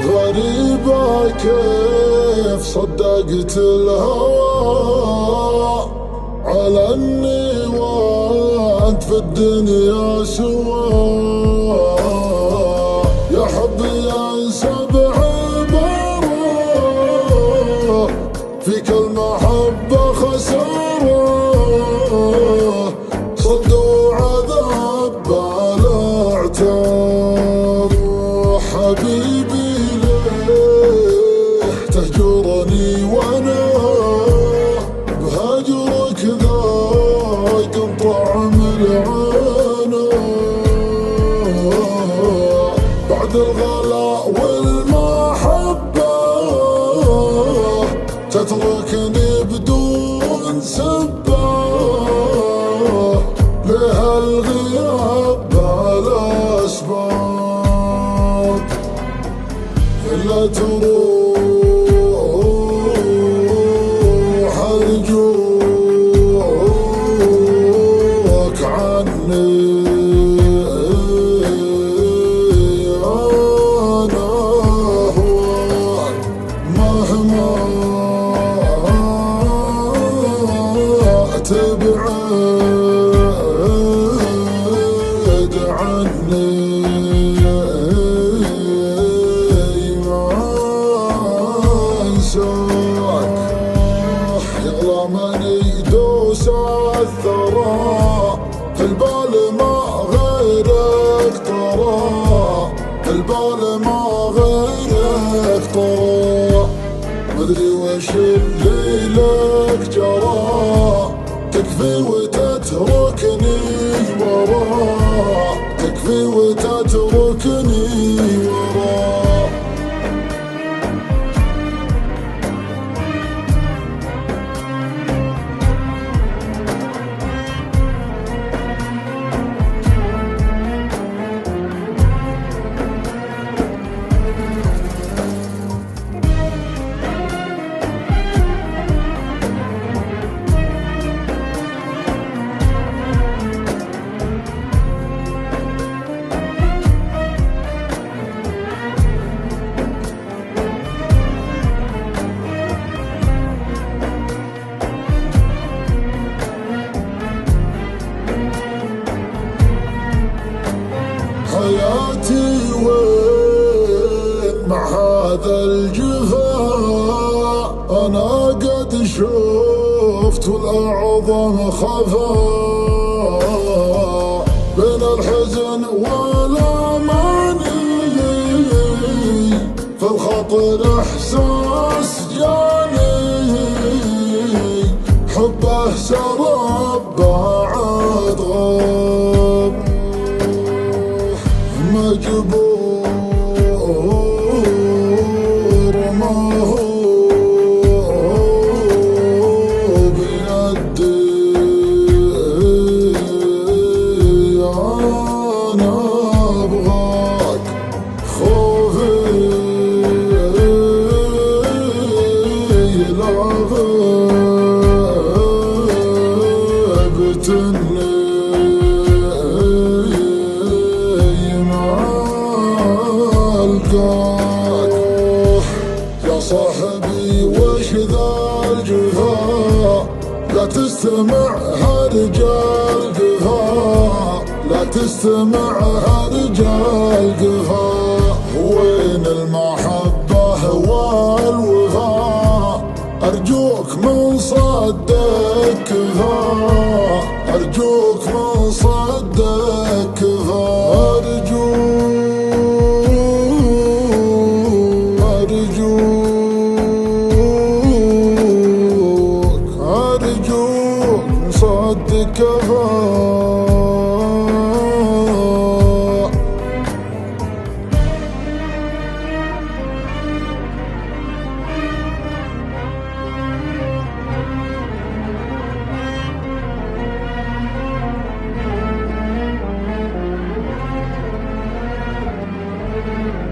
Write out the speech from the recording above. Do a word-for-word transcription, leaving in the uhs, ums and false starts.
غريبة كيف صدقت الهوى على اني وانت في الدنيا سوا. يا حبي انسى بعبارة فيك المحبة خسارة، صد وعذاب بالاعتاب. حبيبي ليه تهجرني وانا بهجرك ذاق طعم العنا، بعد الغلاء والمحبة تتركني بدون سبة. ليه الغياب بالأسباب إلا تروح أرجوك عني. أنا هواك مهما تبعد عني يغلى من يدوس الثرى، في البال ما غيرك ترى، في البال ما غيرك ترى. مدري وش اللي لك جرى، تكفي وتتركني ورا، تكفي وتتركني ورا. حياتي وين مع هذا الجفا، أنا قد شفت والأعظم خفا، بين الحزن والأماني في الخاطر إحساس جاني، حبه سراب بعد غاب، مجبور ما هو بيدي. أنا أبغاك خوفي لا غبتني يا صاحبي وش ذا الجفا، لا تستمع هرجال قفا، لا تستمع هرجال قفا. وين المحبة والوفا، أرجوك من صدك كفا، أرجوك من صدك كفا. صدق كفا. Thank you.